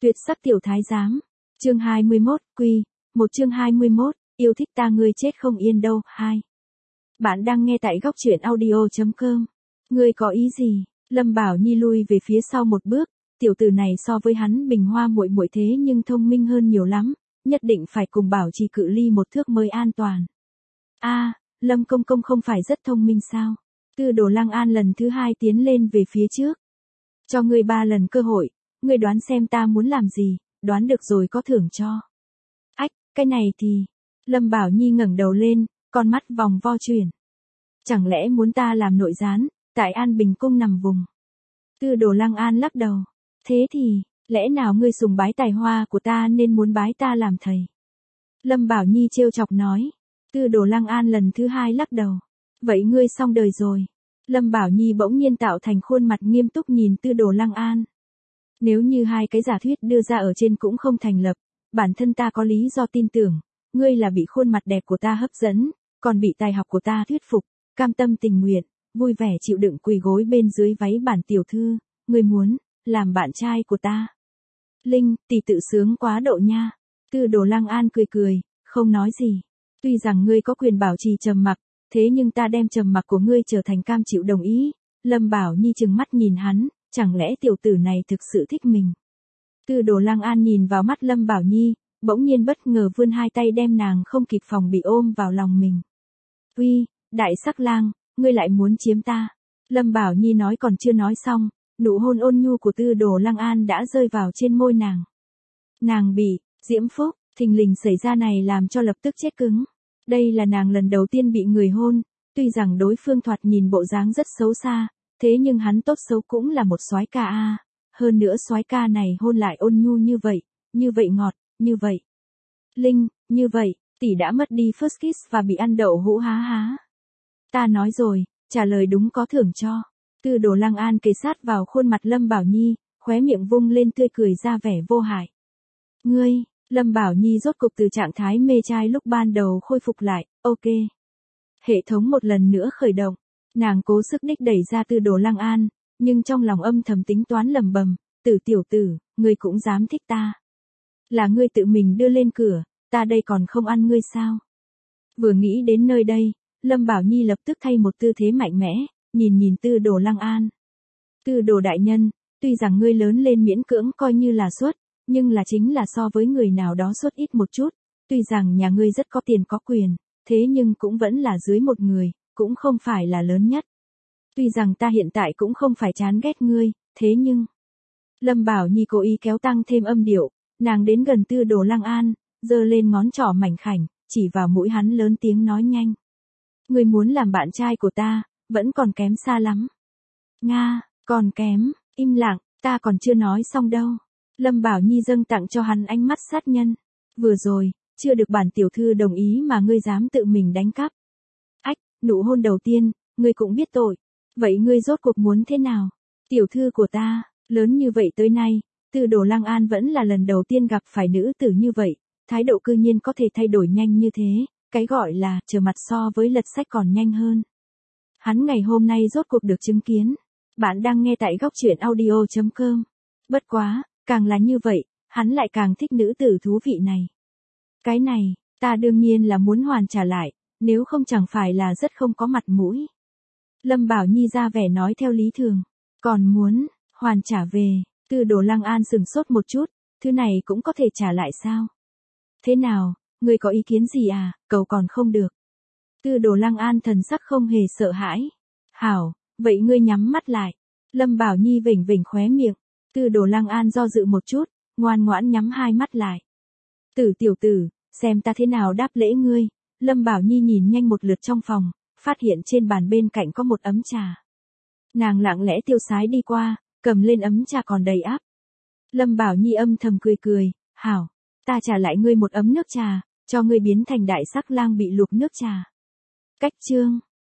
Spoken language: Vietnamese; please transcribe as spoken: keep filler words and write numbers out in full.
Tuyệt sắc tiểu thái giám. Chương hai mươi mốt, quy, một chương hai mươi mốt, yêu thích ta ngươi chết không yên đâu, hai. Bạn đang nghe tại góc truyện audio chấm com. Ngươi có ý gì? Lâm Bảo Nhi lui về phía sau một bước, tiểu tử này so với hắn Bình Hoa muội muội thế nhưng thông minh hơn nhiều lắm, nhất định phải cùng bảo trì cự ly một thước mới an toàn. A, Lâm công công không phải rất thông minh sao? Tư Đồ Lăng An lần thứ hai tiến lên về phía trước. Cho ngươi ba lần cơ hội, ngươi đoán xem ta muốn làm gì, đoán được rồi có thưởng cho. Ách, cái này thì... Lâm Bảo Nhi ngẩng đầu lên, con mắt vòng vo chuyển. Chẳng lẽ muốn ta làm nội gián, tại An Bình Cung nằm vùng? Tư Đồ Lăng An lắc đầu. Thế thì, lẽ nào ngươi sùng bái tài hoa của ta nên muốn bái ta làm thầy? Lâm Bảo Nhi trêu chọc nói. Tư Đồ Lăng An lần thứ hai lắc đầu. Vậy ngươi xong đời rồi. Lâm Bảo Nhi bỗng nhiên tạo thành khuôn mặt nghiêm túc nhìn Tư Đồ Lăng An. Nếu như hai cái giả thuyết đưa ra ở trên cũng không thành lập, bản thân ta có lý do tin tưởng, ngươi là bị khuôn mặt đẹp của ta hấp dẫn, còn bị tài học của ta thuyết phục, cam tâm tình nguyện, vui vẻ chịu đựng quỳ gối bên dưới váy bản tiểu thư, ngươi muốn làm bạn trai của ta. Linh, tỷ tự sướng quá độ nha. Tư Đồ Lăng An cười cười, không nói gì. Tuy rằng ngươi có quyền bảo trì trầm mặc, thế nhưng ta đem trầm mặc của ngươi trở thành cam chịu đồng ý. Lâm Bảo Nhi trừng mắt nhìn hắn, chẳng lẽ tiểu tử này thực sự thích mình? Tư Đồ Lăng An nhìn vào mắt Lâm Bảo Nhi, bỗng nhiên bất ngờ vươn hai tay đem nàng không kịp phòng bị ôm vào lòng mình. Uy, đại sắc lang, ngươi lại muốn chiếm ta. Lâm Bảo Nhi nói còn chưa nói xong, nụ hôn ôn nhu của Tư Đồ Lăng An đã rơi vào trên môi nàng. Nàng bị, diễm phúc, thình lình xảy ra này làm cho lập tức chết cứng. Đây là nàng lần đầu tiên bị người hôn, tuy rằng đối phương thoạt nhìn bộ dáng rất xấu xa, thế nhưng hắn tốt xấu cũng là một soái ca a. Hơn nữa soái ca này hôn lại ôn nhu như vậy, như vậy ngọt, như vậy. Linh, như vậy, tỷ đã mất đi first kiss và bị ăn đậu hũ há há. Ta nói rồi, trả lời đúng có thưởng cho. Tư Đồ Lăng An kề sát vào khuôn mặt Lâm Bảo Nhi, khóe miệng vung lên tươi cười ra vẻ vô hại. Ngươi, Lâm Bảo Nhi rốt cục từ trạng thái mê trai lúc ban đầu khôi phục lại, ok. Hệ thống một lần nữa khởi động, nàng cố sức đích đẩy ra Tư Đồ Lăng An, nhưng trong lòng âm thầm tính toán lầm bầm, tử tiểu tử, ngươi cũng dám thích ta. Là ngươi tự mình đưa lên cửa, ta đây còn không ăn ngươi sao? Vừa nghĩ đến nơi đây, Lâm Bảo Nhi lập tức thay một tư thế mạnh mẽ, nhìn nhìn Tư Đồ Lăng An. Tư Đồ đại nhân, tuy rằng ngươi lớn lên miễn cưỡng coi như là suất, nhưng là chính là so với người nào đó suất ít một chút, tuy rằng nhà ngươi rất có tiền có quyền, thế nhưng cũng vẫn là dưới một người, cũng không phải là lớn nhất. Tuy rằng ta hiện tại cũng không phải chán ghét ngươi, thế nhưng... Lâm Bảo Nhi cố ý kéo tăng thêm âm điệu, nàng đến gần Tư Đồ Lăng An, giơ lên ngón trỏ mảnh khảnh, chỉ vào mũi hắn lớn tiếng nói nhanh. Ngươi muốn làm bạn trai của ta, vẫn còn kém xa lắm. Nga, còn kém, im lặng, ta còn chưa nói xong đâu. Lâm Bảo Nhi dâng tặng cho hắn ánh mắt sát nhân. Vừa rồi, chưa được bản tiểu thư đồng ý mà ngươi dám tự mình đánh cắp. Ách, nụ hôn đầu tiên, ngươi cũng biết tội. Vậy ngươi rốt cuộc muốn thế nào? Tiểu thư của ta, lớn như vậy tới nay, Tư Đồ Lăng An vẫn là lần đầu tiên gặp phải nữ tử như vậy, thái độ cư nhiên có thể thay đổi nhanh như thế, cái gọi là trở mặt so với lật sách còn nhanh hơn. Hắn ngày hôm nay rốt cuộc được chứng kiến. Bạn đang nghe tại góc truyện audio chấm com. Bất quá, càng là như vậy, hắn lại càng thích nữ tử thú vị này. Cái này, ta đương nhiên là muốn hoàn trả lại, nếu không chẳng phải là rất không có mặt mũi. Lâm Bảo Nhi ra vẻ nói theo lý thường, còn muốn, hoàn trả về. Tư Đồ Lăng An sừng sốt một chút, thứ này cũng có thể trả lại sao? Thế nào, ngươi có ý kiến gì à, cầu còn không được. Tư Đồ Lăng An thần sắc không hề sợ hãi. Hảo, vậy ngươi nhắm mắt lại. Lâm Bảo Nhi vểnh vểnh khóe miệng. Tư Đồ Lăng An do dự một chút, ngoan ngoãn nhắm hai mắt lại. Tử tiểu tử, xem ta thế nào đáp lễ ngươi. Lâm Bảo Nhi nhìn nhanh một lượt trong phòng, phát hiện trên bàn bên cạnh có một ấm trà. Nàng lặng lẽ tiêu sái đi qua, cầm lên ấm trà còn đầy áp. Lâm Bảo Nhi âm thầm cười cười, hảo, ta trả lại ngươi một ấm nước trà, cho ngươi biến thành đại sắc lang bị luộc nước trà. Cách chương,